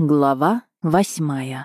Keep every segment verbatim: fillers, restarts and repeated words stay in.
Глава восьмая.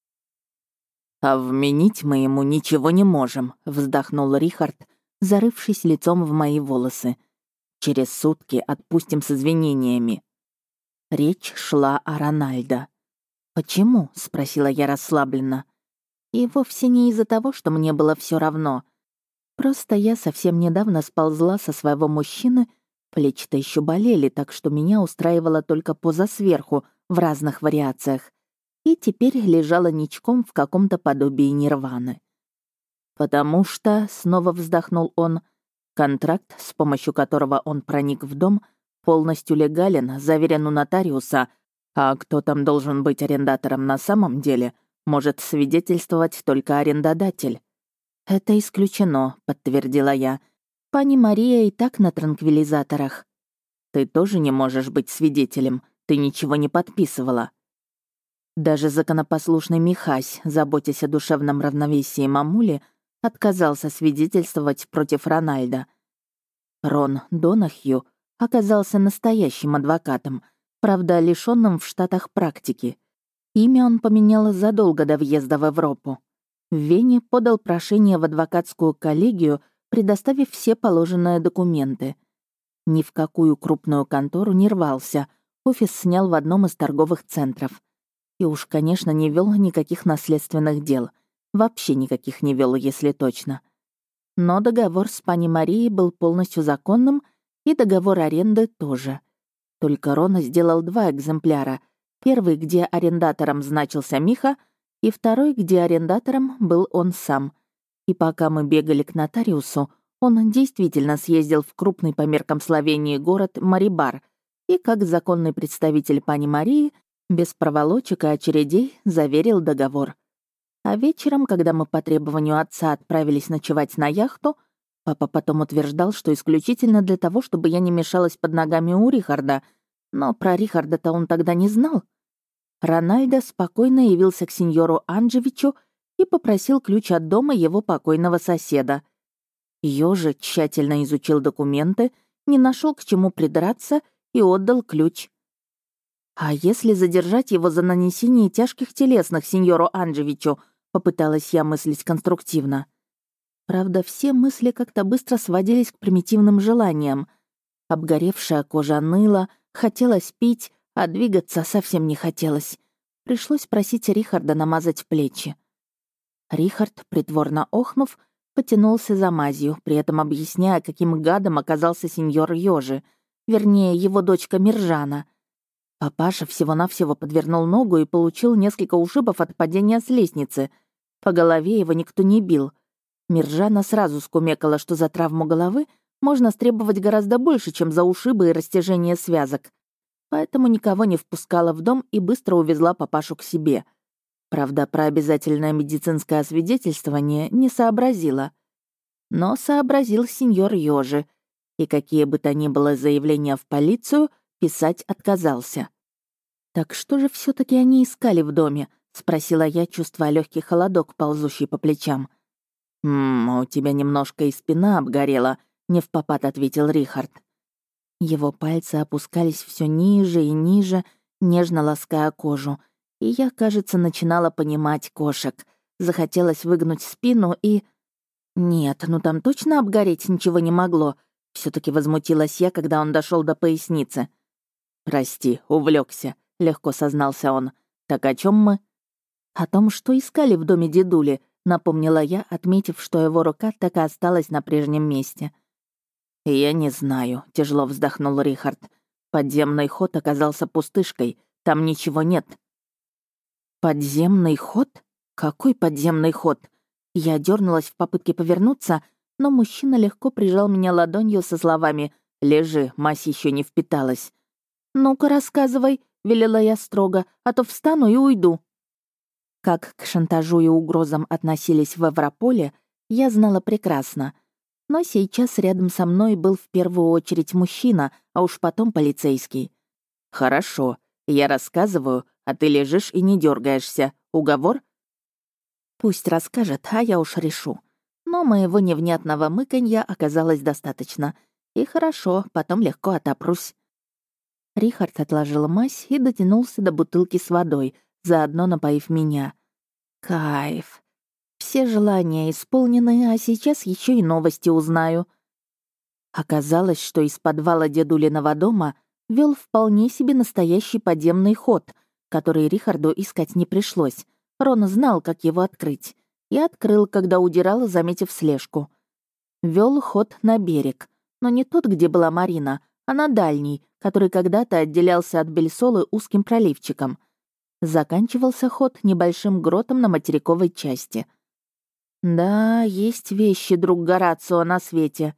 «А вменить мы ему ничего не можем», — вздохнул Рихард, зарывшись лицом в мои волосы. «Через сутки отпустим с извинениями». Речь шла о Рональдо. «Почему?» — спросила я расслабленно. И вовсе не из-за того, что мне было все равно. Просто я совсем недавно сползла со своего мужчины, плечи-то еще болели, так что меня устраивала только поза сверху в разных вариациях, и теперь лежала ничком в каком-то подобии нирваны. «Потому что», — снова вздохнул он, — «контракт, с помощью которого он проник в дом, полностью легален, заверен у нотариуса, а кто там должен быть арендатором на самом деле, может свидетельствовать только арендодатель». «Это исключено», — подтвердила я. «Пани Мария и так на транквилизаторах». «Ты тоже не можешь быть свидетелем, ты ничего не подписывала». Даже законопослушный Михась, заботясь о душевном равновесии мамули, отказался свидетельствовать против Рональда. Рон Донахью оказался настоящим адвокатом, правда, лишённым в Штатах практики. Имя он поменял задолго до въезда в Европу. В Вене подал прошение в адвокатскую коллегию, предоставив все положенные документы. Ни в какую крупную контору не рвался, офис снял в одном из торговых центров. И уж, конечно, не вел никаких наследственных дел. Вообще никаких не вел, если точно. Но договор с пани Марией был полностью законным, и договор аренды тоже. Только Рона сделал два экземпляра. Первый, где арендатором значился Миха, и второй, где арендатором был он сам. И пока мы бегали к нотариусу, он действительно съездил в крупный по меркам Словении город Марибар и, как законный представитель пани Марии, без проволочек и очередей заверил договор. А вечером, когда мы по требованию отца отправились ночевать на яхту, папа потом утверждал, что исключительно для того, чтобы я не мешалась под ногами у Рихарда, но про Рихарда-то он тогда не знал. Рональдо спокойно явился к сеньору Анджевичу и попросил ключ от дома его покойного соседа. Ёжи тщательно изучил документы, не нашел к чему придраться и отдал ключ. «А если задержать его за нанесение тяжких телесных сеньору Анджевичу?» — попыталась я мыслить конструктивно. Правда, все мысли как-то быстро сводились к примитивным желаниям. Обгоревшая кожа ныла, хотелось пить, а двигаться совсем не хотелось. Пришлось просить Рихарда намазать плечи. Рихард, притворно охнув, потянулся за мазью, при этом объясняя, каким гадом оказался сеньор Ёжи, вернее, его дочка Миржана. Папаша всего-навсего подвернул ногу и получил несколько ушибов от падения с лестницы. По голове его никто не бил. Миржана сразу скумекала, что за травму головы можно стребовать гораздо больше, чем за ушибы и растяжение связок. Поэтому никого не впускала в дом и быстро увезла папашу к себе. Правда, про обязательное медицинское освидетельствование не сообразила. Но сообразил сеньор Ёжи, и какие бы то ни было заявления в полицию писать отказался. «Так что же все таки они искали в доме?» — спросила я, чувствуя легкий холодок, ползущий по плечам. «Ммм, у тебя немножко и спина обгорела», — невпопад ответил Рихард. Его пальцы опускались все ниже и ниже, нежно лаская кожу, и я, кажется, начинала понимать кошек. Захотелось выгнуть спину и... Нет, ну там точно обгореть ничего не могло. все таки возмутилась я, когда он дошел до поясницы. «Прости, увлекся, легко сознался он. «Так о чем мы?» «О том, что искали в доме дедули», — напомнила я, отметив, что его рука так и осталась на прежнем месте. «Я не знаю», — тяжело вздохнул Рихард. «Подземный ход оказался пустышкой, там ничего нет». «Подземный ход? Какой подземный ход?» Я дернулась в попытке повернуться, но мужчина легко прижал меня ладонью со словами «Лежи, мазь еще не впиталась». «Ну-ка, рассказывай», — велела я строго, «а то встану и уйду». Как к шантажу и угрозам относились в Европоле, я знала прекрасно. Но сейчас рядом со мной был в первую очередь мужчина, а уж потом полицейский. «Хорошо, я рассказываю, а ты лежишь и не дергаешься. Уговор?» «Пусть расскажет, а я уж решу». Но моего невнятного мыканья оказалось достаточно. И хорошо, потом легко отопрусь. Рихард отложил мазь и дотянулся до бутылки с водой, заодно напоив меня. Кайф. Все желания исполнены, а сейчас еще и новости узнаю. Оказалось, что из подвала дедулиного дома вел вполне себе настоящий подземный ход, который Рихарду искать не пришлось. Рон знал, как его открыть. И открыл, когда удирал, заметив слежку. Вел ход на берег, но не тот, где была Марина, а на дальний, который когда-то отделялся от Бельсолы узким проливчиком. Заканчивался ход небольшим гротом на материковой части. Да, есть вещи, друг Горацио, на свете.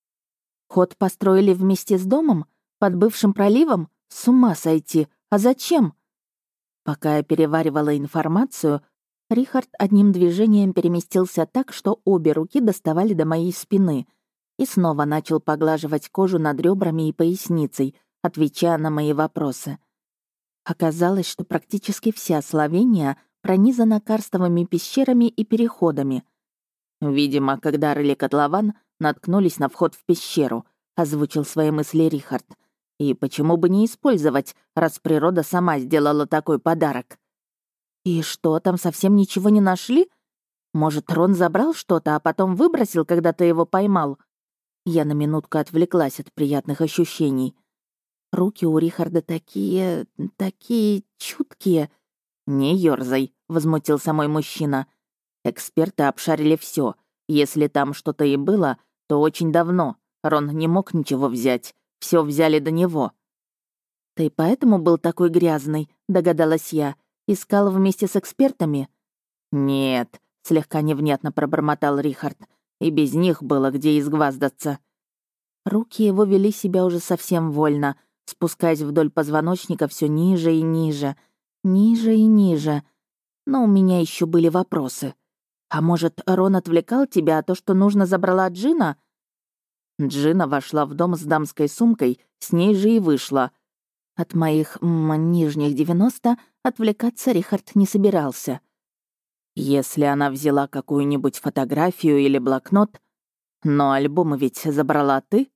Ход построили вместе с домом? Под бывшим проливом? С ума сойти! А зачем? Пока я переваривала информацию, Рихард одним движением переместился так, что обе руки доставали до моей спины, и снова начал поглаживать кожу над ребрами и поясницей, отвечая на мои вопросы. Оказалось, что практически вся Словения пронизана карстовыми пещерами и переходами. Видимо, когда рыли котлован, наткнулись на вход в пещеру, озвучил свои мысли Рихард. И почему бы не использовать, раз природа сама сделала такой подарок? И что, там совсем ничего не нашли? Может, Рон забрал что-то, а потом выбросил, когда ты его поймал? Я на минутку отвлеклась от приятных ощущений. Руки у Рихарда такие... такие чуткие. «Не ёрзай», — возмутился мой мужчина. «Эксперты обшарили все. Если там что-то и было, то очень давно. Рон не мог ничего взять. Все взяли до него». «Ты поэтому был такой грязный?» — догадалась я. «Искал вместе с экспертами?» «Нет», — слегка невнятно пробормотал Рихард. «И без них было где изгваздаться». Руки его вели себя уже совсем вольно, спускаясь вдоль позвоночника все ниже и ниже, ниже и ниже. Но у меня еще были вопросы. «А может, Рон отвлекал тебя, а то, что нужно, забрала Джина?» Джина вошла в дом с дамской сумкой, с ней же и вышла. От моих м, нижних девяносто отвлекаться Рихард не собирался. Если она взяла какую-нибудь фотографию или блокнот... Но альбомы ведь забрала ты?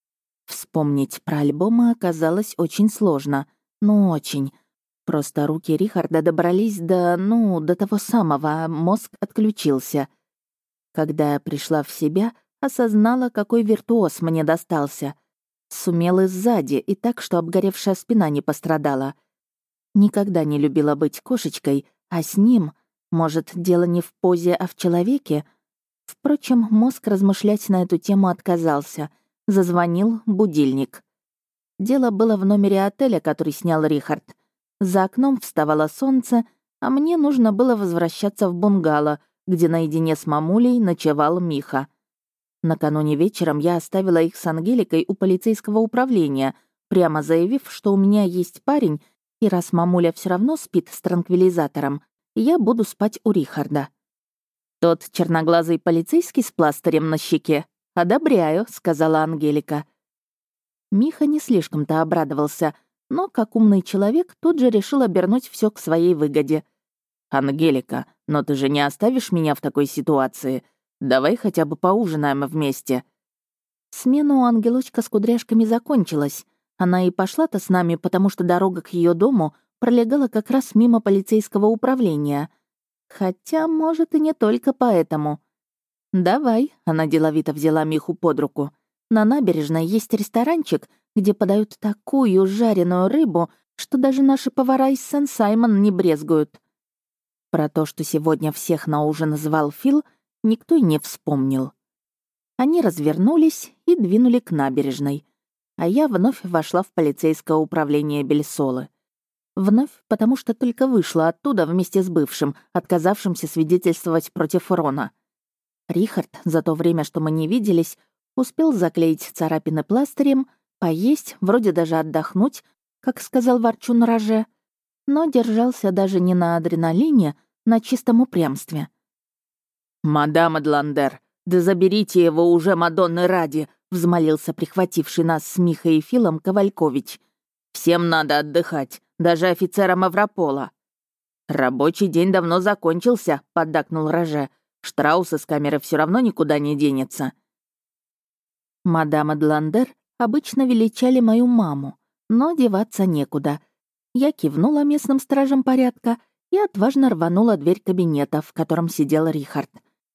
Вспомнить про альбомы оказалось очень сложно. Ну, очень. Просто руки Рихарда добрались до, ну, до того самого, мозг отключился. Когда я пришла в себя, осознала, какой виртуоз мне достался. Сумел и сзади, и так, что обгоревшая спина не пострадала. Никогда не любила быть кошечкой, а с ним, может, дело не в позе, а в человеке. Впрочем, мозг размышлять на эту тему отказался. Зазвонил будильник. Дело было в номере отеля, который снял Рихард. За окном вставало солнце, а мне нужно было возвращаться в бунгало, где наедине с мамулей ночевал Миха. Накануне вечером я оставила их с Ангеликой у полицейского управления, прямо заявив, что у меня есть парень, и раз мамуля все равно спит с транквилизатором, я буду спать у Рихарда. «Тот черноглазый полицейский с пластырем на щеке? Одобряю», — сказала Ангелика. Миха не слишком-то обрадовался, но, как умный человек, тут же решил обернуть все к своей выгоде. «Ангелика, но ты же не оставишь меня в такой ситуации? Давай хотя бы поужинаем вместе». Смена у ангелочка с кудряшками закончилась. Она и пошла-то с нами, потому что дорога к ее дому пролегала как раз мимо полицейского управления. Хотя, может, и не только поэтому. «Давай», — она деловито взяла Миху под руку. «На набережной есть ресторанчик, где подают такую жареную рыбу, что даже наши повара из Сен-Саймон не брезгуют». Про то, что сегодня всех на ужин звал Фил, никто и не вспомнил. Они развернулись и двинули к набережной, а я вновь вошла в полицейское управление Бельсолы. Вновь, потому что только вышла оттуда вместе с бывшим, отказавшимся свидетельствовать против Рона. Рихард, за то время, что мы не виделись, успел заклеить царапины пластырем, поесть, вроде даже отдохнуть, как сказал ворчун Роже, но держался даже не на адреналине, на чистом упрямстве. «Мадам Адландер, да заберите его уже, Мадонны ради!» — взмолился прихвативший нас с Михой и Филом Ковалькович. «Всем надо отдыхать, даже офицерам Авропола». «Рабочий день давно закончился», — поддакнул Роже. «Штраус из камеры все равно никуда не денется». Мадам Адландер обычно величали мою маму, Но деваться некуда. Я кивнула местным стражам порядка и отважно рванула дверь кабинета, в котором сидел Рихард.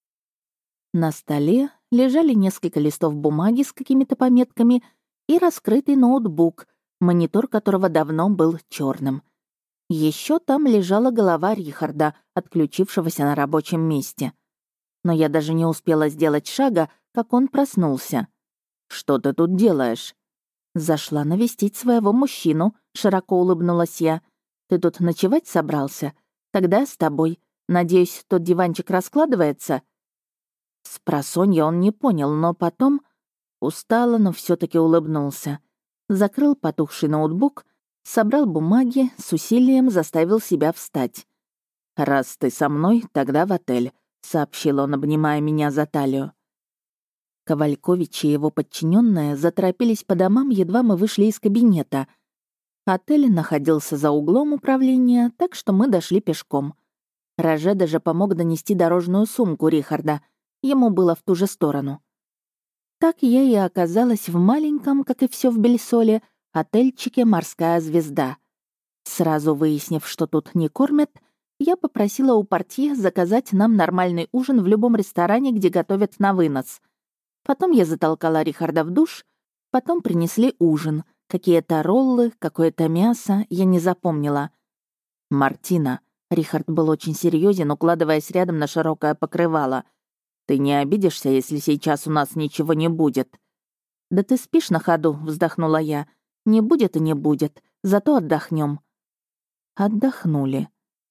На столе лежали несколько листов бумаги с какими-то пометками и раскрытый ноутбук, монитор которого давно был черным. Еще там лежала голова Рихарда, отключившегося на рабочем месте. Но я даже не успела сделать шага, как он проснулся. «Что ты тут делаешь?» «Зашла навестить своего мужчину», — широко улыбнулась я. «Ты тут ночевать собрался? Тогда я с тобой. Надеюсь, тот диванчик раскладывается?» Спросонья он не понял, но потом... Устало, но все таки улыбнулся. Закрыл потухший ноутбук, собрал бумаги, с усилием заставил себя встать. «Раз ты со мной, тогда в отель», — сообщил он, обнимая меня за талию. Ковалькович и его подчиненные заторопились по домам, едва мы вышли из кабинета. Отель находился за углом управления, так что мы дошли пешком. Роже даже помог донести дорожную сумку Рихарда. Ему было в ту же сторону. Так я и оказалась в маленьком, как и все в Бельсоле, отельчике «Морская звезда». Сразу выяснив, что тут не кормят, я попросила у портье заказать нам нормальный ужин в любом ресторане, где готовят на вынос. Потом я затолкала Рихарда в душ, потом принесли ужин. Какие-то роллы, какое-то мясо, я не запомнила. «Мартина», — Рихард был очень серьезен, укладываясь рядом на широкое покрывало. «Ты не обидишься, если сейчас у нас ничего не будет?» «Да ты спишь на ходу», — вздохнула я. «Не будет и не будет, зато отдохнем. Отдохнули.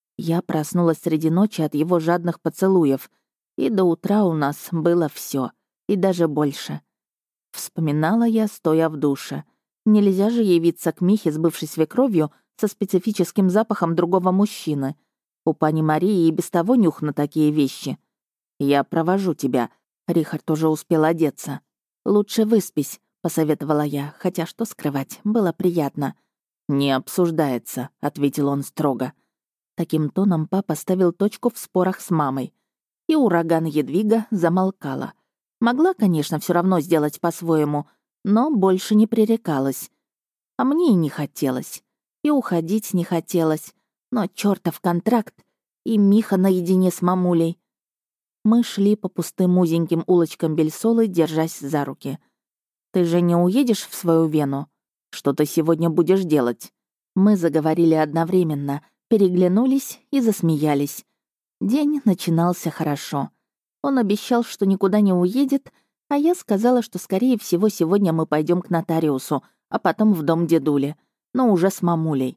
Я проснулась среди ночи от его жадных поцелуев, и до утра у нас было все. И даже больше. Вспоминала я, стоя в душе. Нельзя же явиться к Михе с бывшей свекровью со специфическим запахом другого мужчины. У пани Марии и без того нюх на такие вещи. «Я провожу тебя». Рихард уже успел одеться. «Лучше выспись», — посоветовала я, хотя что скрывать, было приятно. «Не обсуждается», — ответил он строго. Таким тоном папа ставил точку в спорах с мамой. И ураган Едвига замолкала. Могла, конечно, все равно сделать по-своему, но больше не пререкалась. А мне и не хотелось. И уходить не хотелось. Но чертов контракт. И Миха наедине с мамулей. Мы шли по пустым узеньким улочкам Бельсолы, держась за руки. «Ты же не уедешь в свою Вену? Что ты сегодня будешь делать?» Мы заговорили одновременно, переглянулись и засмеялись. День начинался хорошо. Он обещал, что никуда не уедет, а я сказала, что, скорее всего, сегодня мы пойдем к нотариусу, а потом в дом дедули, но уже с мамулей.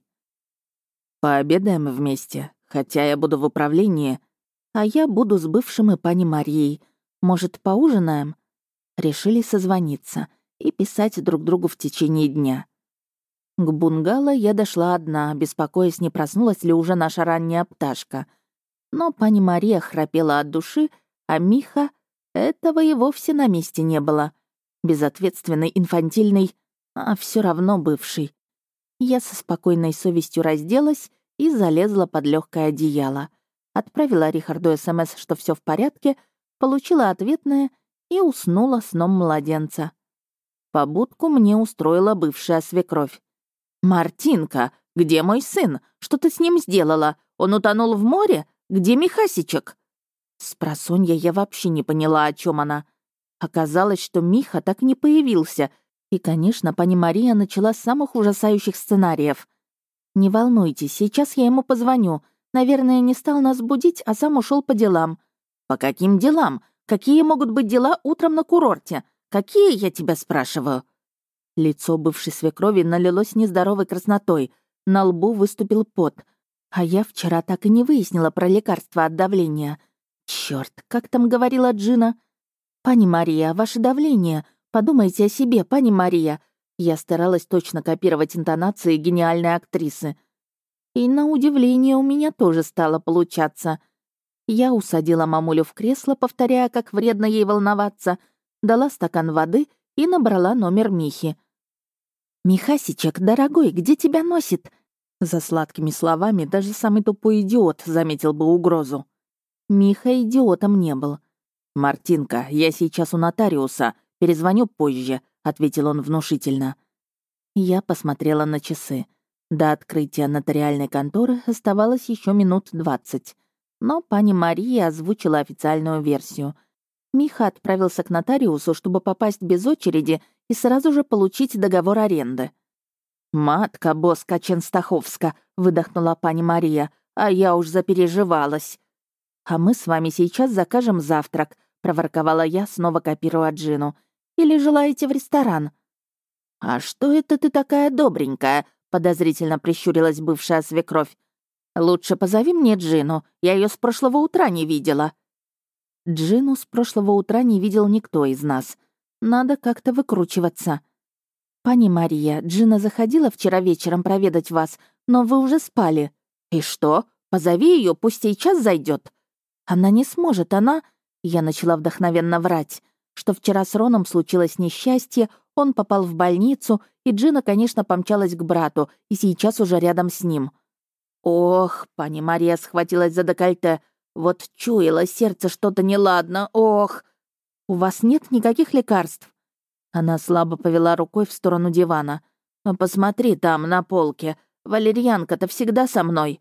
«Пообедаем вместе, хотя я буду в управлении, а я буду с бывшим и пани Марией. Может, поужинаем?» Решили созвониться и писать друг другу в течение дня. К бунгало я дошла одна, беспокоясь, не проснулась ли уже наша ранняя пташка. Но пани Мария храпела от души, а Миха... Этого и вовсе на месте не было. Безответственный, инфантильный, а все равно бывший. Я со спокойной совестью разделась и залезла под легкое одеяло. Отправила Рихарду СМС, что все в порядке, получила ответное и уснула сном младенца. Побудку мне устроила бывшая свекровь. «Мартинка, где мой сын? Что ты с ним сделала? Он утонул в море? Где Михасичек?» Спросонья я вообще не поняла, о чем она. Оказалось, что Миха так и не появился, и, конечно, пани Мария начала с самых ужасающих сценариев. «Не волнуйтесь, сейчас я ему позвоню. Наверное, не стал нас будить, а сам ушел по делам». «По каким делам? Какие могут быть дела утром на курорте? Какие, я тебя спрашиваю?» Лицо бывшей свекрови налилось нездоровой краснотой, на лбу выступил пот. А я вчера так и не выяснила про лекарство от давления. Черт, как там говорила Джина? «Пани Мария, ваше давление. Подумайте о себе, пани Мария». Я старалась точно копировать интонации гениальной актрисы. И на удивление у меня тоже стало получаться. Я усадила мамулю в кресло, повторяя, как вредно ей волноваться, дала стакан воды и набрала номер Михи. «Михасичек, дорогой, где тебя носит?» За сладкими словами даже самый тупой идиот заметил бы угрозу. Миха идиотом не был. «Мартинка, я сейчас у нотариуса, перезвоню позже», — ответил он внушительно. Я посмотрела на часы. До открытия нотариальной конторы оставалось еще минут двадцать. Но пани Мария озвучила официальную версию. Миха отправился к нотариусу, чтобы попасть без очереди и сразу же получить договор аренды. «Матка боска Ченстаховска», — выдохнула пани Мария, «а я уж запереживалась». «А мы с вами сейчас закажем завтрак», — проворковала я, снова копируя Джину. «Или желаете в ресторан?» «А что это ты такая добренькая?» — подозрительно прищурилась бывшая свекровь. «Лучше позови мне Джину, я ее с прошлого утра не видела». Джину с прошлого утра не видел никто из нас. Надо как-то выкручиваться. «Пани Мария, Джина заходила вчера вечером проведать вас, но вы уже спали». «И что? Позови ее, пусть сейчас зайдет. «Она не сможет, она...» Я начала вдохновенно врать, что вчера с Роном случилось несчастье, он попал в больницу, и Джина, конечно, помчалась к брату, и сейчас уже рядом с ним. «Ох», — пани Мария схватилась за декольте, «вот чуяло сердце что-то неладно, ох! У вас нет никаких лекарств?» Она слабо повела рукой в сторону дивана. «Посмотри там, на полке. Валерьянка-то всегда со мной».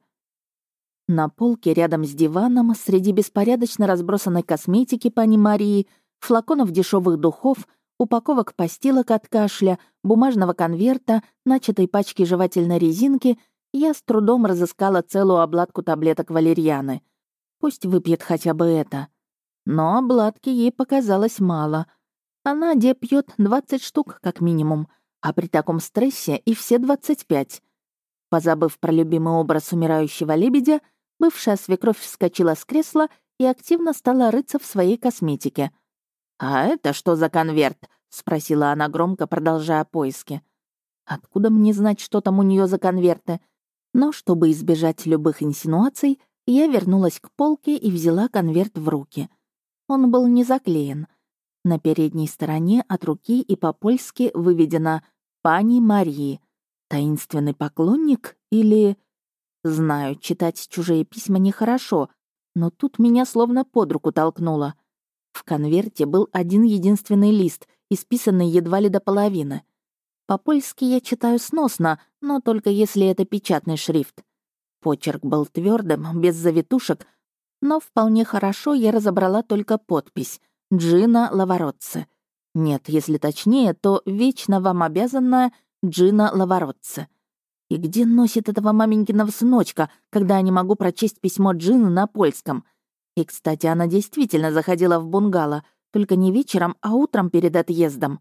На полке рядом с диваном, среди беспорядочно разбросанной косметики пани Марии, флаконов дешевых духов, упаковок постилок от кашля, бумажного конверта, начатой пачки жевательной резинки, я с трудом разыскала целую обладку таблеток валерьяны. Пусть выпьет хотя бы это. Но обладки ей показалось мало. Она де пьет двадцать штук, как минимум, а при таком стрессе и все двадцать пять. Позабыв про любимый образ умирающего лебедя, бывшая свекровь вскочила с кресла и активно стала рыться в своей косметике. «А это что за конверт?» — спросила она громко, продолжая поиски. Откуда мне знать, что там у нее за конверты? Но, чтобы избежать любых инсинуаций, я вернулась к полке и взяла конверт в руки. Он был не заклеен. На передней стороне от руки и по-польски выведено «Пани Марии». Таинственный поклонник или... Знаю, читать чужие письма нехорошо, но тут меня словно под руку толкнуло. В конверте был один единственный лист, исписанный едва ли до половины. По-польски я читаю сносно, но только если это печатный шрифт. Почерк был твердым, без завитушек, но вполне хорошо я разобрала только подпись «Джина Лаваротце». Нет, если точнее, то «Вечно вам обязанная Джина Лаваротце». И где носит этого маменькиного сыночка, когда я не могу прочесть письмо Джины на польском? И, кстати, она действительно заходила в бунгало, только не вечером, а утром перед отъездом.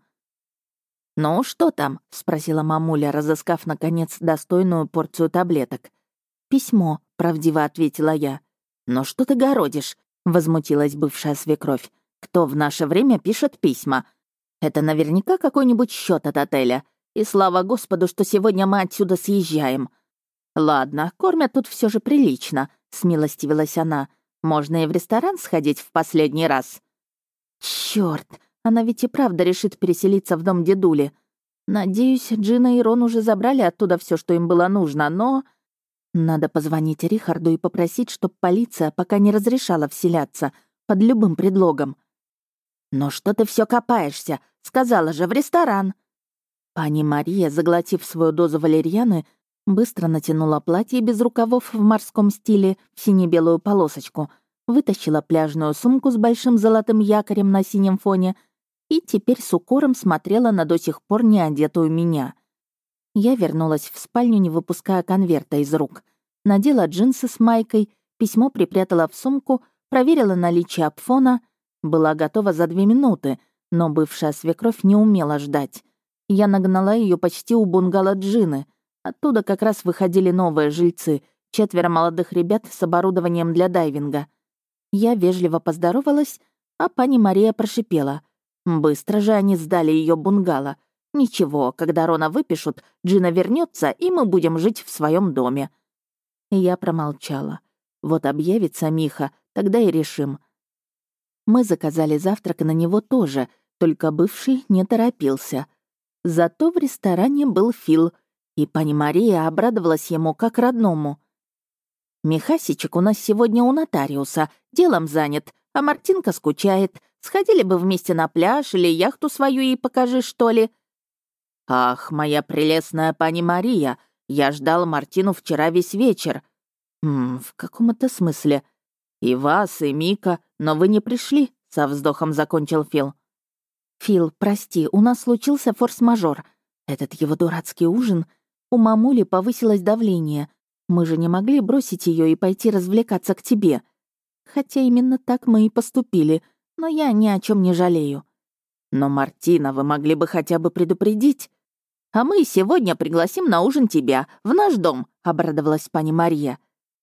«Ну, что там?» — спросила мамуля, разыскав, наконец, достойную порцию таблеток. «Письмо», — правдиво ответила я. «Но что ты городишь?» — возмутилась бывшая свекровь. «Кто в наше время пишет письма? Это наверняка какой-нибудь счет от отеля. И слава Господу, что сегодня мы отсюда съезжаем. Ладно, кормят тут все же прилично», — смилостивилась она. «Можно и в ресторан сходить в последний раз». Черт, она ведь и правда решит переселиться в дом дедули. Надеюсь, Джина и Рон уже забрали оттуда все, что им было нужно, но... Надо позвонить Рихарду и попросить, чтоб полиция пока не разрешала вселяться, под любым предлогом. «Но что ты все копаешься? Сказала же, в ресторан!» Пани Мария, заглотив свою дозу валерьяны, быстро натянула платье без рукавов в морском стиле в сине-белую полосочку, вытащила пляжную сумку с большим золотым якорем на синем фоне и теперь с укором смотрела на до сих пор не одетую меня. Я вернулась в спальню, не выпуская конверта из рук. Надела джинсы с майкой, письмо припрятала в сумку, проверила наличие апфона. Была готова за две минуты, но бывшая свекровь не умела ждать. Я нагнала ее почти у бунгало Джины. Оттуда как раз выходили новые жильцы, четверо молодых ребят с оборудованием для дайвинга. Я вежливо поздоровалась, а пани Мария прошипела. Быстро же они сдали ее бунгало. Ничего, когда Рона выпишут, Джина вернется, и мы будем жить в своем доме. Я промолчала. Вот объявится Миха, тогда и решим. Мы заказали завтрак на него тоже, только бывший не торопился. Зато в ресторане был Фил, и пани Мария обрадовалась ему как родному. «Михасичек у нас сегодня у нотариуса, делом занят, а Мартинка скучает. Сходили бы вместе на пляж или яхту свою ей покажи, что ли?» «Ах, моя прелестная пани Мария, я ждал Мартину вчера весь вечер». «Хм, в каком это смысле? И вас, и Мика, но вы не пришли», — со вздохом закончил Фил. «Фил, прости, у нас случился форс-мажор. Этот его дурацкий ужин. У мамули повысилось давление. Мы же не могли бросить ее и пойти развлекаться к тебе. Хотя именно так мы и поступили, но я ни о чем не жалею. Но, Мартина, вы могли бы хотя бы предупредить. А мы сегодня пригласим на ужин тебя, в наш дом», — обрадовалась пани Мария.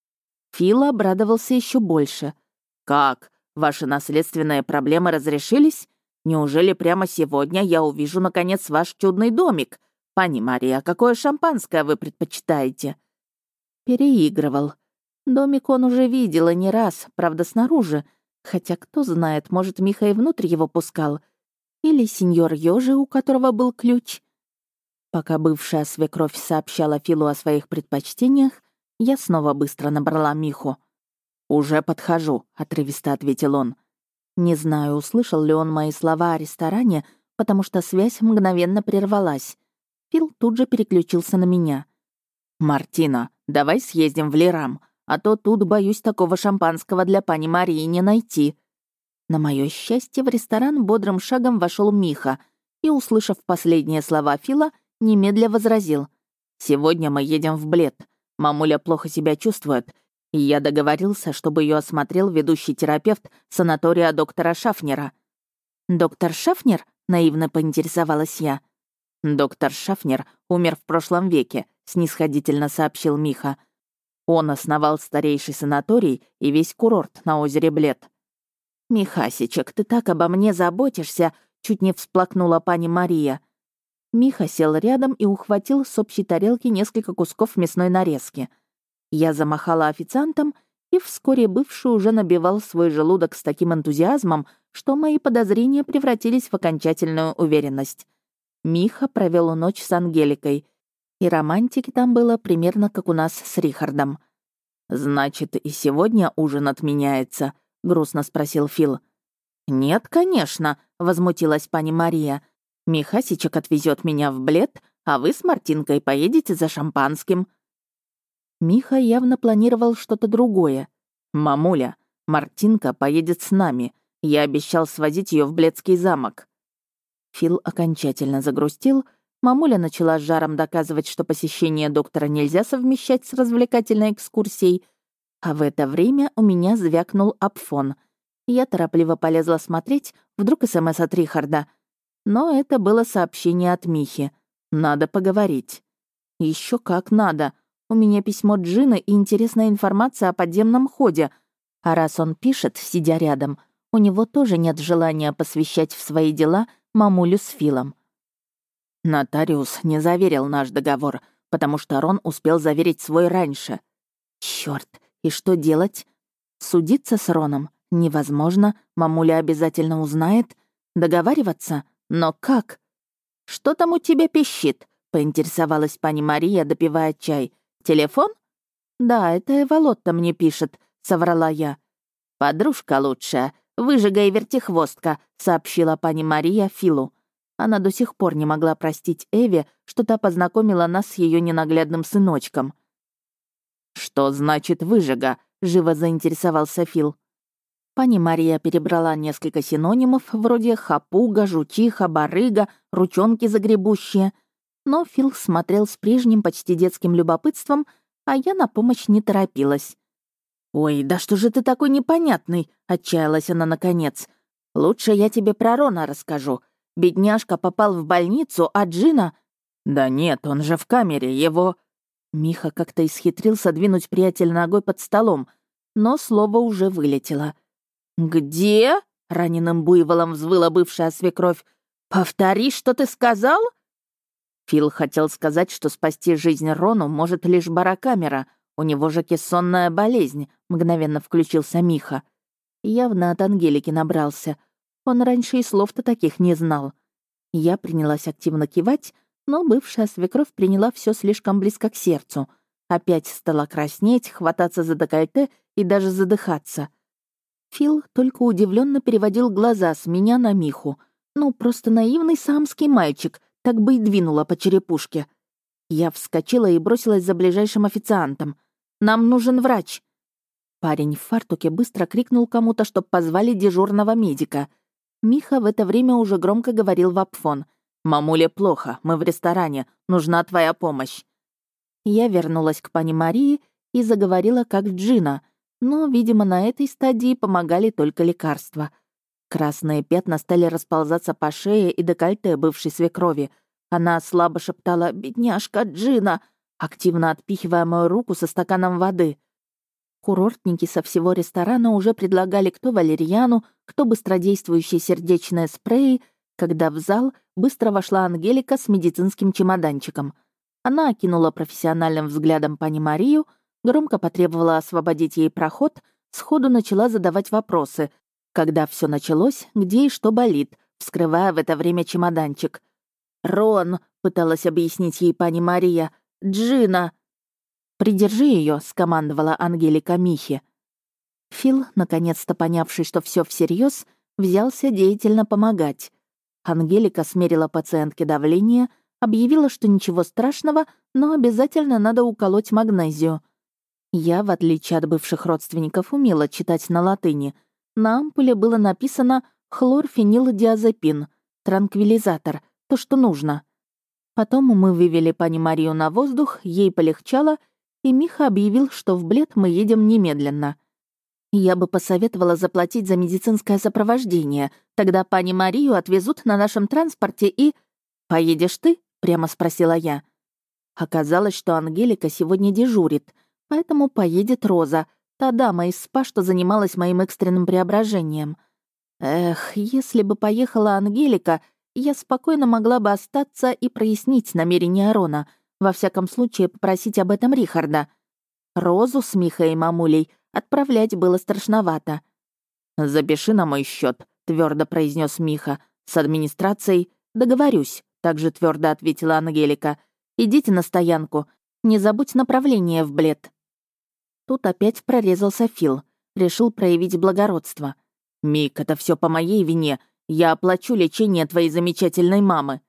Фил обрадовался еще больше. «Как? Ваши наследственные проблемы разрешились? Неужели прямо сегодня я увижу, наконец, ваш чудный домик? Пани Мария, какое шампанское вы предпочитаете?» Переигрывал. Домик он уже видел и не раз, правда, снаружи. Хотя, кто знает, может, Миха и внутрь его пускал. Или сеньор Ёжи, у которого был ключ. Пока бывшая свекровь сообщала Филу о своих предпочтениях, я снова быстро набрала Миху. «Уже подхожу», — отрывисто ответил он. Не знаю, услышал ли он мои слова о ресторане, потому что связь мгновенно прервалась. Фил тут же переключился на меня. «Мартина, давай съездим в Лерам, а то тут, боюсь, такого шампанского для пани Марии не найти». На моё счастье, в ресторан бодрым шагом вошел Миха и, услышав последние слова Фила, немедля возразил. «Сегодня мы едем в Блед. Мамуля плохо себя чувствует, и я договорился, чтобы ее осмотрел ведущий терапевт санатория доктора Шафнера». «Доктор Шафнер?» — наивно поинтересовалась я. «Доктор Шафнер умер в прошлом веке», — снисходительно сообщил Миха. «Он основал старейший санаторий и весь курорт на озере Блед». «Михасичек, ты так обо мне заботишься», — чуть не всплакнула пани Мария. Миха сел рядом и ухватил с общей тарелки несколько кусков мясной нарезки. Я замахала официантом, и вскоре бывший уже набивал свой желудок с таким энтузиазмом, что мои подозрения превратились в окончательную уверенность. Миха провел ночь с Ангеликой, и романтики там было примерно как у нас с Рихардом. «Значит, и сегодня ужин отменяется?» — грустно спросил Фил. «Нет, конечно», — возмутилась пани Мария. «Михасичек отвезет меня в Блед, а вы с Мартинкой поедете за шампанским». Миха явно планировал что-то другое. «Мамуля, Мартинка поедет с нами. Я обещал свозить ее в Бледский замок». Фил окончательно загрустил. Мамуля начала с жаром доказывать, что посещение доктора нельзя совмещать с развлекательной экскурсией. А в это время у меня звякнул апфон. Я торопливо полезла смотреть, вдруг СМС от Рихарда. Но это было сообщение от Михи. Надо поговорить. Еще как надо. У меня письмо Джина и интересная информация о подземном ходе. А раз он пишет, сидя рядом, у него тоже нет желания посвящать в свои дела мамулю с Филом. Нотариус не заверил наш договор, потому что Рон успел заверить свой раньше. Черт, и что делать? Судиться с Роном невозможно, мамуля обязательно узнает. Договариваться? Но как? «Что там у тебя пищит?» — поинтересовалась пани Мария, допивая чай. «Телефон?» «Да, это Эволотта мне пишет», — соврала я. «Подружка лучшая, выжига и вертихвостка», — сообщила пани Мария Филу. Она до сих пор не могла простить Эве, что та познакомила нас с ее ненаглядным сыночком. «Что значит выжига?» — живо заинтересовался Фил. Пани Мария перебрала несколько синонимов, вроде хапуга, жучиха, барыга, ручонки загребущие. Но Фил смотрел с прежним почти детским любопытством, а я на помощь не торопилась. «Ой, да что же ты такой непонятный?» — отчаялась она наконец. «Лучше я тебе про Рона расскажу. Бедняжка попал в больницу, а Джина...» «Да нет, он же в камере, его...» Миха как-то исхитрился двинуть приятеля ногой под столом, но слово уже вылетело. «Где?» — раненым буйволом взвыла бывшая свекровь. «Повтори, что ты сказал?» Фил хотел сказать, что спасти жизнь Рону может лишь барокамера. У него же кессонная болезнь, мгновенно включился Миха. Явно от Ангелики набрался. Он раньше и слов-то таких не знал. Я принялась активно кивать, но бывшая свекровь приняла все слишком близко к сердцу. Опять стала краснеть, хвататься за декольте и даже задыхаться. Фил только удивленно переводил глаза с меня на Миху. Ну, просто наивный самский мальчик, так бы и двинула по черепушке. Я вскочила и бросилась за ближайшим официантом. «Нам нужен врач!» Парень в фартуке быстро крикнул кому-то, чтоб позвали дежурного медика. Миха в это время уже громко говорил в апфон. «Мамуле плохо, мы в ресторане, нужна твоя помощь». Я вернулась к пани Марии и заговорила как Джина, но, видимо, на этой стадии помогали только лекарства. Красные пятна стали расползаться по шее и декольте бывшей свекрови. Она слабо шептала «Бедняжка Джина», активно отпихивая мою руку со стаканом воды. Курортники со всего ресторана уже предлагали кто валерьяну, кто быстродействующие сердечные спреи, когда в зал быстро вошла Ангелика с медицинским чемоданчиком. Она окинула профессиональным взглядом пани Марию, громко потребовала освободить ей проход, сходу начала задавать вопросы. Когда все началось, где и что болит, вскрывая в это время чемоданчик. «Рон», — пыталась объяснить ей пани Мария, — «Джина». «Придержи ее, скомандовала Ангелика Михе. Фил, наконец-то понявший, что все всерьез, взялся деятельно помогать. Ангелика смерила пациентке давление, объявила, что ничего страшного, но обязательно надо уколоть магнезию. Я, в отличие от бывших родственников, умела читать на латыни. На ампуле было написано «хлорфенилдиазепин», транквилизатор, то, что нужно. Потом мы вывели пани Марию на воздух, ей полегчало, и Миха объявил, что в Блед мы едем немедленно. Я бы посоветовала заплатить за медицинское сопровождение, тогда пани Марию отвезут на нашем транспорте и... «Поедешь ты?» — прямо спросила я. Оказалось, что Ангелика сегодня дежурит, поэтому поедет Роза, та дама из СПА, что занималась моим экстренным преображением. Эх, если бы поехала Ангелика, я спокойно могла бы остаться и прояснить намерения Рона, во всяком случае попросить об этом Рихарда. Розу с Михой и мамулей отправлять было страшновато. «Запиши на мой счет, твердо произнес Миха. «С администрацией договорюсь», — также твердо ответила Ангелика. «Идите на стоянку. Не забудь направление в Блед». Тут опять прорезался Фил. Решил проявить благородство. «Мик, это все по моей вине. Я оплачу лечение твоей замечательной мамы».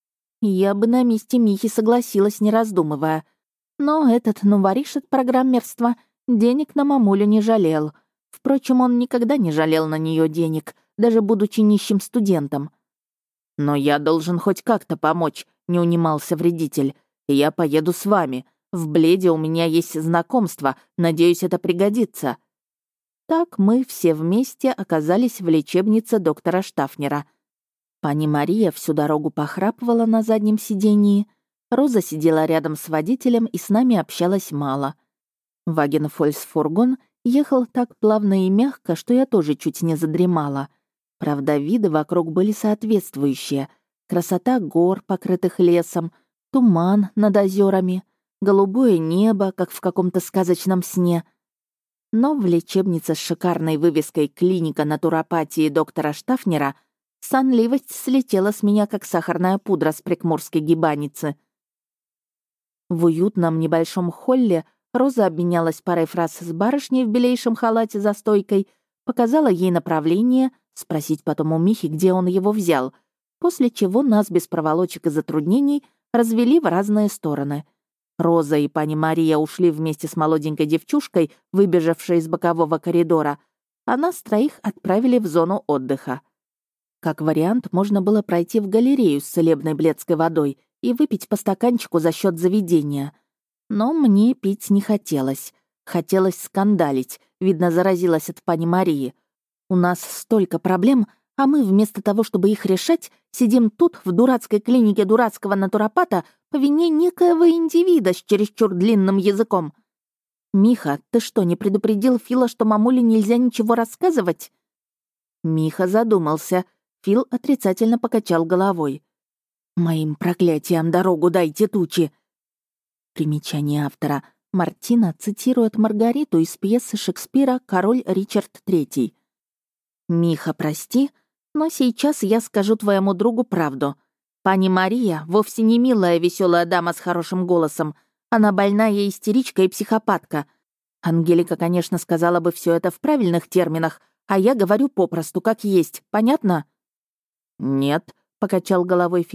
Я бы на месте Михи согласилась, не раздумывая. Но этот новоришет программерства денег на мамулю не жалел. Впрочем, он никогда не жалел на нее денег, даже будучи нищим студентом. «Но я должен хоть как-то помочь», — не унимался вредитель. «Я поеду с вами. В Бледе у меня есть знакомство. Надеюсь, это пригодится». Так мы все вместе оказались в лечебнице доктора Штафнера. Пани Мария всю дорогу похрапывала на заднем сидении. Роза сидела рядом с водителем и с нами общалась мало. Вагенфольксфургон ехал так плавно и мягко, что я тоже чуть не задремала. Правда, виды вокруг были соответствующие. Красота гор, покрытых лесом, туман над озерами, голубое небо, как в каком-то сказочном сне. Но в лечебнице с шикарной вывеской «Клиника натуропатии доктора Штафнера» сонливость слетела с меня, как сахарная пудра с прикмурской гибаницы. В уютном небольшом холле Роза обменялась парой фраз с барышней в белейшем халате за стойкой, показала ей направление, спросить потом у Михи, где он его взял, после чего нас без проволочек и затруднений развели в разные стороны. Роза и пани Мария ушли вместе с молоденькой девчушкой, выбежавшей из бокового коридора, а нас троих отправили в зону отдыха. Как вариант, можно было пройти в галерею с целебной бледской водой и выпить по стаканчику за счет заведения. Но мне пить не хотелось. Хотелось скандалить, видно, заразилась от пани Марии. У нас столько проблем, а мы вместо того, чтобы их решать, сидим тут, в дурацкой клинике дурацкого натуропата, по вине некоего индивида с чересчур длинным языком. «Миха, ты что, не предупредил Фила, что мамуле нельзя ничего рассказывать?» Миха задумался. Фил отрицательно покачал головой. «Моим проклятиям дорогу дайте, тучи!» Примечание автора. Мартина цитирует Маргариту из пьесы Шекспира «Король Ричард третий». «Миха, прости, но сейчас я скажу твоему другу правду. Пани Мария вовсе не милая веселая дама с хорошим голосом. Она больная истеричка и психопатка. Ангелика, конечно, сказала бы все это в правильных терминах, а я говорю попросту, как есть. Понятно?» «Нет», — покачал головой Фил,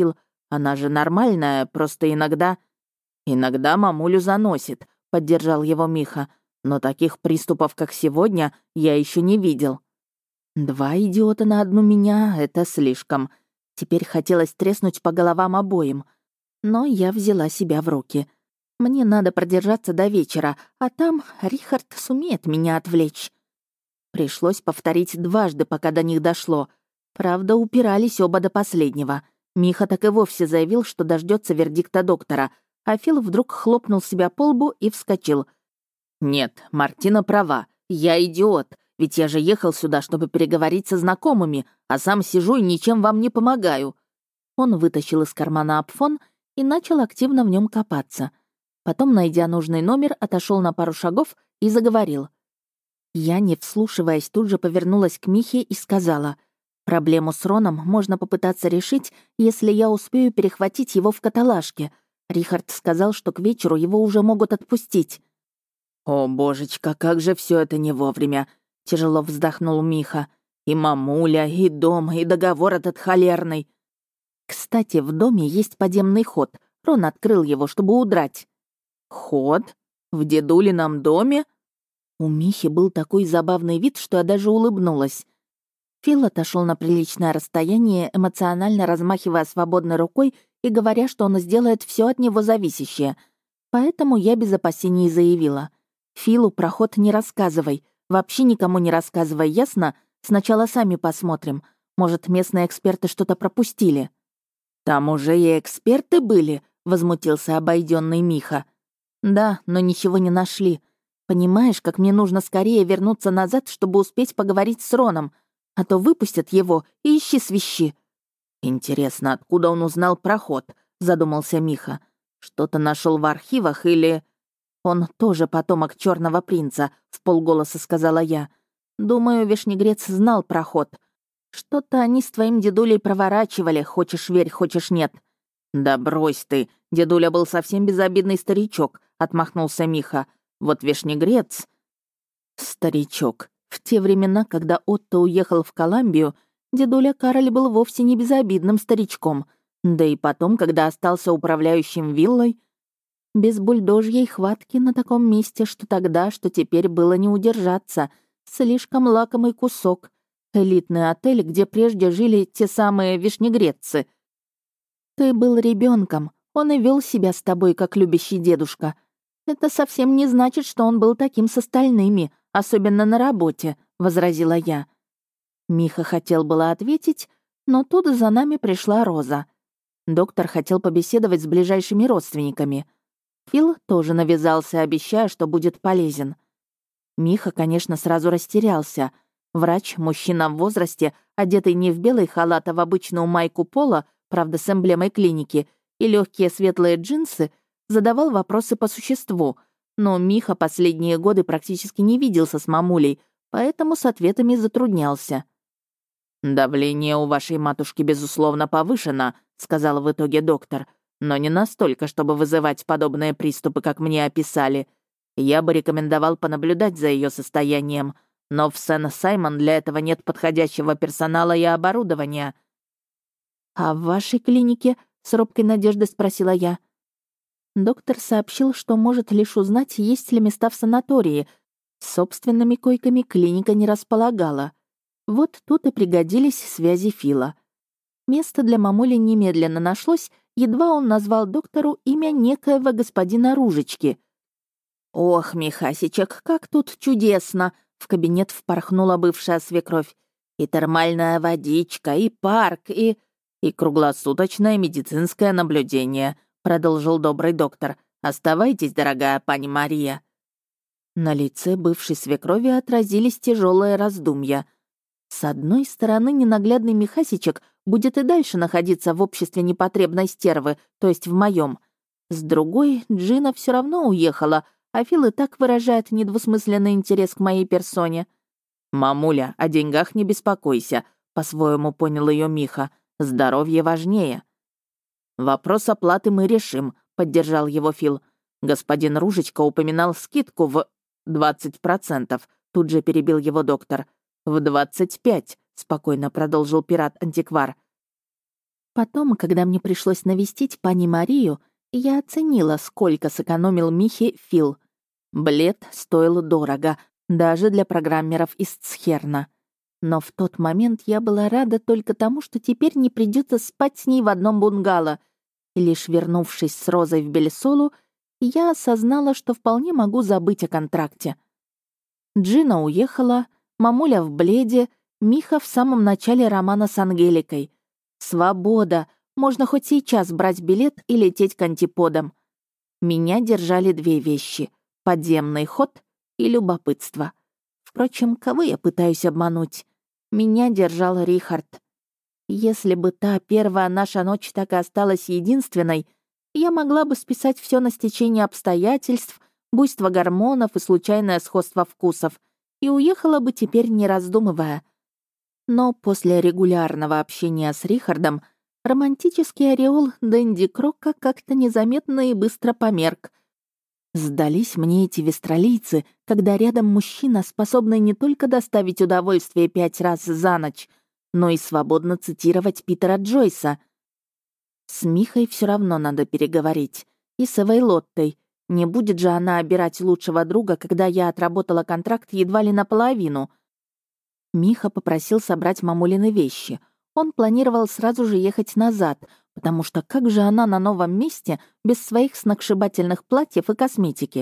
Она же нормальная, просто иногда...» «Иногда мамулю заносит», — поддержал его Миха. «Но таких приступов, как сегодня, я еще не видел». Два идиота на одну меня — это слишком. Теперь хотелось треснуть по головам обоим. Но я взяла себя в руки. Мне надо продержаться до вечера, а там Рихард сумеет меня отвлечь. Пришлось повторить дважды, пока до них дошло. Правда, упирались оба до последнего. Миха так и вовсе заявил, что дождется вердикта доктора, а Фил вдруг хлопнул себя по лбу и вскочил. «Нет, Мартина права. Я идиот. Ведь я же ехал сюда, чтобы переговорить со знакомыми, а сам сижу и ничем вам не помогаю». Он вытащил из кармана апфон и начал активно в нем копаться. Потом, найдя нужный номер, отошел на пару шагов и заговорил. Я, не вслушиваясь, тут же повернулась к Михе и сказала: «Проблему с Роном можно попытаться решить, если я успею перехватить его в каталажке. Рихард сказал, что к вечеру его уже могут отпустить». «О, божечка, как же все это не вовремя!» — тяжело вздохнул Миха. «И мамуля, и дом, и договор этот холерный». «Кстати, в доме есть подземный ход. Рон открыл его, чтобы удрать». «Ход? В дедулином доме?» У Михи был такой забавный вид, что я даже улыбнулась. Фил отошел на приличное расстояние, эмоционально размахивая свободной рукой и говоря, что он сделает все от него зависящее. Поэтому я без опасений заявила: «Филу про ход не рассказывай. Вообще никому не рассказывай, ясно? Сначала сами посмотрим. Может, местные эксперты что-то пропустили». «Там уже и эксперты были?» — возмутился обойденный Миха. «Да, но ничего не нашли. Понимаешь, как мне нужно скорее вернуться назад, чтобы успеть поговорить с Роном, а то выпустят его и ищи свищи». «Интересно, откуда он узнал про ход?» — задумался Миха. «Что-то нашел в архивах или...» «Он тоже потомок черного принца», — вполголоса сказала я. «Думаю, Вишнегрец знал про ход. Что-то они с твоим дедулей проворачивали, хочешь верь, хочешь нет». «Да брось ты, дедуля был совсем безобидный старичок», — отмахнулся Миха. «Вот Вишнегрец...» Старичок. В те времена, когда Отто уехал в Колумбию, дедуля Кароль был вовсе не безобидным старичком. Да и потом, когда остался управляющим виллой, без бульдожьей хватки на таком месте, что тогда, что теперь было не удержаться. Слишком лакомый кусок. Элитный отель, где прежде жили те самые вишнегретцы. Ты был ребенком, он и вел себя с тобой, как любящий дедушка. Это совсем не значит, что он был таким с остальными, особенно на работе», — возразила я. Миха хотел было ответить, но тут за нами пришла Роза. Доктор хотел побеседовать с ближайшими родственниками. Фил тоже навязался, обещая, что будет полезен. Миха, конечно, сразу растерялся. Врач, мужчина в возрасте, одетый не в белый халат, а в обычную майку пола, правда, с эмблемой клиники, и легкие светлые джинсы, задавал вопросы по существу, но Миха последние годы практически не виделся с мамулей, поэтому с ответами затруднялся. «Давление у вашей матушки, безусловно, повышено», — сказал в итоге доктор, «но не настолько, чтобы вызывать подобные приступы, как мне описали. Я бы рекомендовал понаблюдать за ее состоянием, но в Сен-Саймон для этого нет подходящего персонала и оборудования». «А в вашей клинике?» — с робкой надеждой спросила я. Доктор сообщил, что может лишь узнать, есть ли места в санатории. Собственными койками клиника не располагала. Вот тут и пригодились связи Фила. Место для мамули немедленно нашлось, едва он назвал доктору имя некоего господина Ружечки. «Ох, Михасичек, как тут чудесно!» — в кабинет впорхнула бывшая свекровь. «И термальная водичка, и парк, и... и круглосуточное медицинское наблюдение», — продолжил добрый доктор. «Оставайтесь, дорогая пани Мария». На лице бывшей свекрови отразились тяжелые раздумья. С одной стороны, ненаглядный Михасичек будет и дальше находиться в обществе непотребной стервы, то есть в моем. С другой, Джина все равно уехала, а Фил и так выражает недвусмысленный интерес к моей персоне. «Мамуля, о деньгах не беспокойся», — по-своему понял ее Миха. «Здоровье важнее». «Вопрос оплаты мы решим», — поддержал его Фил. «Господин Ружечка упоминал скидку в двадцать процентов», — тут же перебил его доктор. «В двадцать пять», — спокойно продолжил пират-антиквар. Потом, когда мне пришлось навестить пани Марию, я оценила, сколько сэкономил Михе Фил. Блед стоил дорого, даже для программеров из Цхерна. Но в тот момент я была рада только тому, что теперь не придется спать с ней в одном бунгало. И лишь вернувшись с Розой в Бельсолу, я осознала, что вполне могу забыть о контракте. Джина уехала, мамуля в бледе, Миха в самом начале романа с Ангеликой. Свобода! Можно хоть сейчас брать билет и лететь к антиподам. Меня держали две вещи — подземный ход и любопытство. Впрочем, кого я пытаюсь обмануть? Меня держал Рихард. Если бы та первая наша ночь так и осталась единственной, я могла бы списать все на стечение обстоятельств, буйство гормонов и случайное сходство вкусов, и уехала бы теперь, не раздумывая. Но после регулярного общения с Рихардом романтический ореол Дэнди Крока как-то незаметно и быстро померк. Сдались мне эти вестралийцы, когда рядом мужчина, способный не только доставить удовольствие пять раз за ночь, но и свободно цитировать Питера Джойса. С Михой все равно надо переговорить. И с Эвейлоттой. Не будет же она обирать лучшего друга, когда я отработала контракт едва ли наполовину. Миха попросил собрать мамулины вещи. Он планировал сразу же ехать назад, потому что как же она на новом месте без своих сногсшибательных платьев и косметики?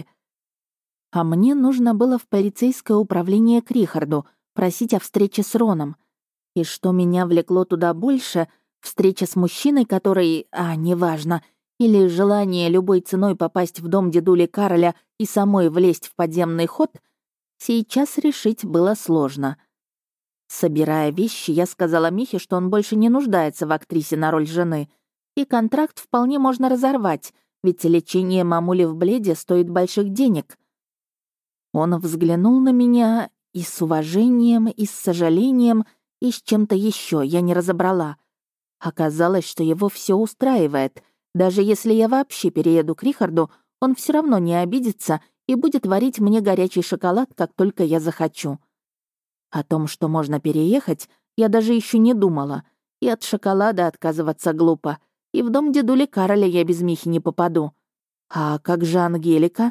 А мне нужно было в полицейское управление к Рихарду просить о встрече с Роном. И что меня влекло туда больше — встреча с мужчиной, который, а, неважно, или желание любой ценой попасть в дом дедули Кароля и самой влезть в подземный ход, сейчас решить было сложно. Собирая вещи, я сказала Михе, что он больше не нуждается в актрисе на роль жены, и контракт вполне можно разорвать, ведь лечение мамули в бледе стоит больших денег. Он взглянул на меня и с уважением, и с сожалением, и с чем-то еще, я не разобрала. Оказалось, что его все устраивает. Даже если я вообще перееду к Рихарду, он все равно не обидится и будет варить мне горячий шоколад, как только я захочу. О том, что можно переехать, я даже еще не думала. И от шоколада отказываться глупо. И в дом дедули Кароля я без Михи не попаду. А как же Ангелика?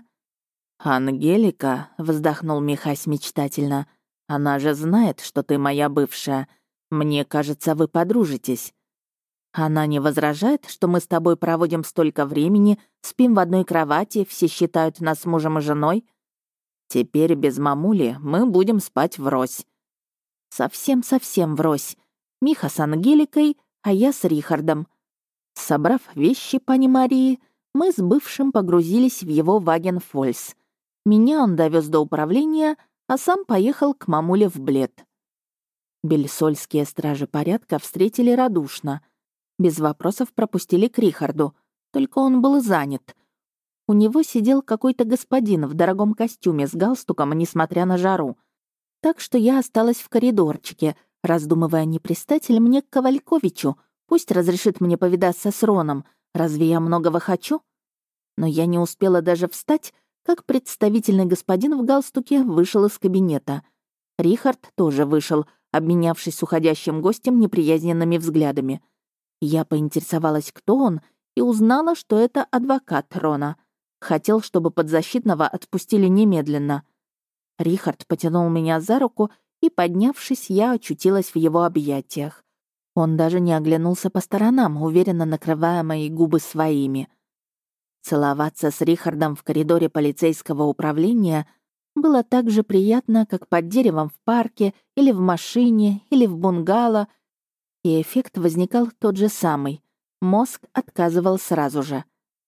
«Ангелика», — вздохнул Михась мечтательно, — «она же знает, что ты моя бывшая. Мне кажется, вы подружитесь». «Она не возражает, что мы с тобой проводим столько времени, спим в одной кровати, все считают нас мужем и женой? Теперь без мамули мы будем спать врозь». Совсем-совсем врозь. Миха с Ангеликой, а я с Рихардом. Собрав вещи пани Марии, мы с бывшим погрузились в его вагенфольс. Меня он довез до управления, а сам поехал к мамуле в Блед. Бельсольские стражи порядка встретили радушно. Без вопросов пропустили к Рихарду, только он был занят. У него сидел какой-то господин в дорогом костюме с галстуком, несмотря на жару. Так что я осталась в коридорчике, раздумывая, не пристать ли мне к Ковальковичу, пусть разрешит мне повидаться с Роном, разве я многого хочу? Но я не успела даже встать, как представительный господин в галстуке вышел из кабинета. Рихард тоже вышел, обменявшись с уходящим гостем неприязненными взглядами. Я поинтересовалась, кто он, и узнала, что это адвокат Рона. Хотел, чтобы подзащитного отпустили немедленно. Рихард потянул меня за руку, и, поднявшись, я очутилась в его объятиях. Он даже не оглянулся по сторонам, уверенно накрывая мои губы своими. Целоваться с Рихардом в коридоре полицейского управления было так же приятно, как под деревом в парке, или в машине, или в бунгало, и эффект возникал тот же самый. Мозг отказывал сразу же.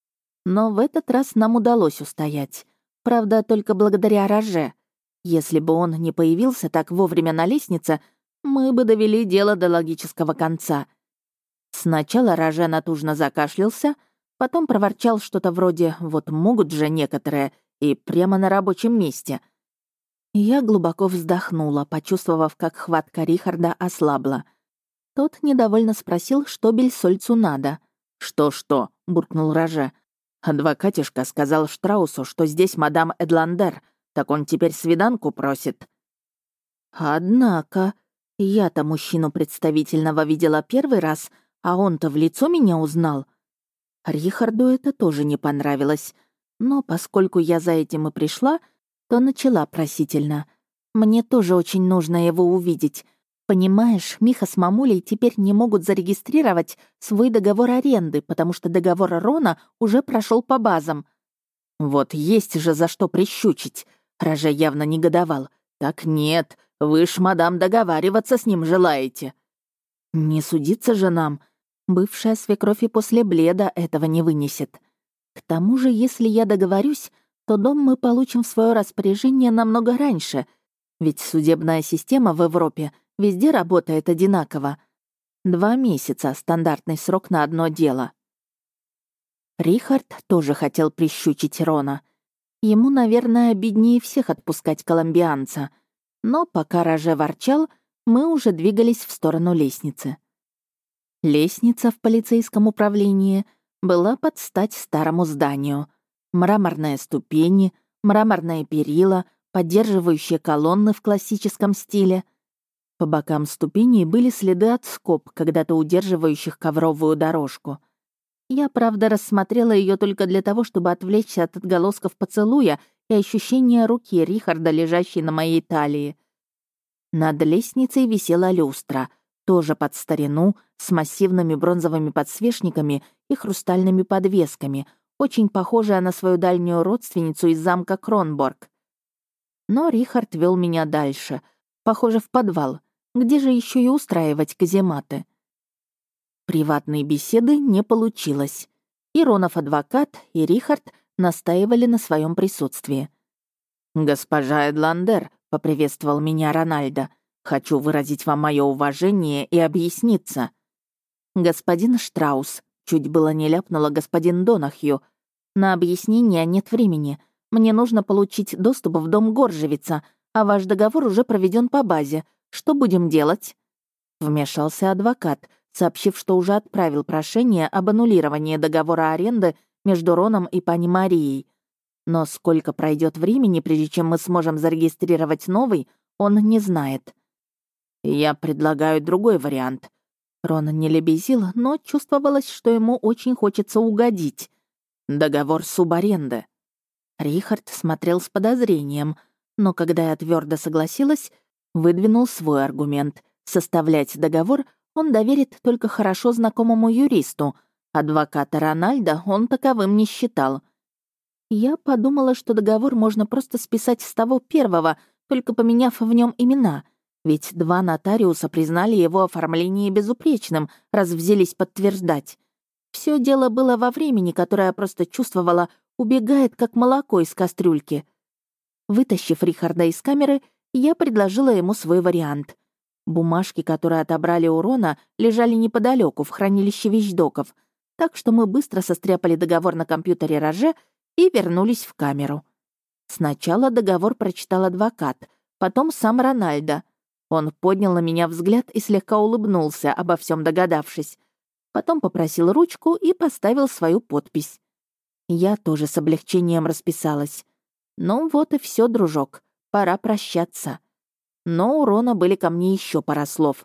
Но в этот раз нам удалось устоять. Правда, только благодаря Роже. Если бы он не появился так вовремя на лестнице, мы бы довели дело до логического конца. Сначала Роже натужно закашлялся, потом проворчал что-то вроде «вот могут же некоторые» и прямо на рабочем месте. Я глубоко вздохнула, почувствовав, как хватка Рихарда ослабла. Тот недовольно спросил, что Бельсольцу надо. «Что-что?» — буркнул Роже. «Адвокатишка сказал Штраусу, что здесь мадам Эдландер, так он теперь свиданку просит». Однако, я-то мужчину представительного видела первый раз, а он-то в лицо меня узнал. Рихарду это тоже не понравилось. Но поскольку я за этим и пришла, то начала просительно. Мне тоже очень нужно его увидеть. Понимаешь, Миха с мамулей теперь не могут зарегистрировать свой договор аренды, потому что договор Рона уже прошел по базам. Вот есть же за что прищучить. Роже явно негодовал. Так нет, вы ж, мадам, договариваться с ним желаете. Не судиться же нам. Бывшая свекровь и после бледа этого не вынесет. К тому же, если я договорюсь, то дом мы получим в свое распоряжение намного раньше, ведь судебная система в Европе везде работает одинаково. Два месяца — стандартный срок на одно дело. Рихард тоже хотел прищучить Рона. Ему, наверное, обиднее всех отпускать коломбианца. Но пока Роже ворчал, мы уже двигались в сторону лестницы. Лестница в полицейском управлении была под стать старому зданию. Мраморные ступени, мраморные перила, поддерживающие колонны в классическом стиле. По бокам ступеней были следы от скоб, когда-то удерживающих ковровую дорожку. Я, правда, рассмотрела ее только для того, чтобы отвлечься от отголосков поцелуя и ощущения руки Рихарда, лежащей на моей талии. Над лестницей висела люстра, тоже под старину, с массивными бронзовыми подсвечниками и хрустальными подвесками, очень похожая на свою дальнюю родственницу из замка Кронборг. Но Рихард вел меня дальше, похоже, в подвал, где же еще и устраивать казематы. Приватной беседы не получилось. И Ронов адвокат, и Рихард настаивали на своем присутствии. «Госпожа Эдландер», — поприветствовал меня Рональдо, «хочу выразить вам мое уважение и объясниться». «Господин Штраус», — чуть было не ляпнула господин Донахью, «на объяснение нет времени. Мне нужно получить доступ в дом Горжевица, а ваш договор уже проведен по базе. Что будем делать?» Вмешался адвокат, сообщив, что уже отправил прошение об аннулировании договора аренды между Роном и пани Марией. Но сколько пройдет времени, прежде чем мы сможем зарегистрировать новый, он не знает. «Я предлагаю другой вариант». Рон не лебезил, но чувствовалось, что ему очень хочется угодить. Договор субаренды. Рихард смотрел с подозрением, но когда я твердо согласилась, выдвинул свой аргумент. Составлять договор он доверит только хорошо знакомому юристу. Адвоката Рональда он таковым не считал. Я подумала, что договор можно просто списать с того первого, только поменяв в нем имена, ведь два нотариуса признали его оформление безупречным, раз взялись подтверждать. Все дело было во времени, которое я просто чувствовала, убегает, как молоко из кастрюльки. Вытащив Рихарда из камеры, я предложила ему свой вариант. Бумажки, которые отобрали у Рона, лежали неподалеку в хранилище вещдоков, так что мы быстро состряпали договор на компьютере Роже и вернулись в камеру. Сначала договор прочитал адвокат, потом сам Рональдо. Он поднял на меня взгляд и слегка улыбнулся, обо всем догадавшись. Потом попросил ручку и поставил свою подпись. Я тоже с облегчением расписалась. Ну вот и все, дружок, пора прощаться. Но у Рона были ко мне еще пара слов.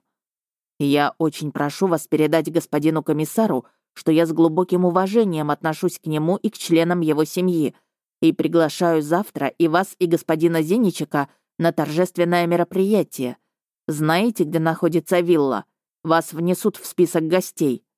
«Я очень прошу вас передать господину комиссару, что я с глубоким уважением отношусь к нему и к членам его семьи, и приглашаю завтра и вас, и господина Зеничика на торжественное мероприятие. Знаете, где находится вилла? Вас внесут в список гостей».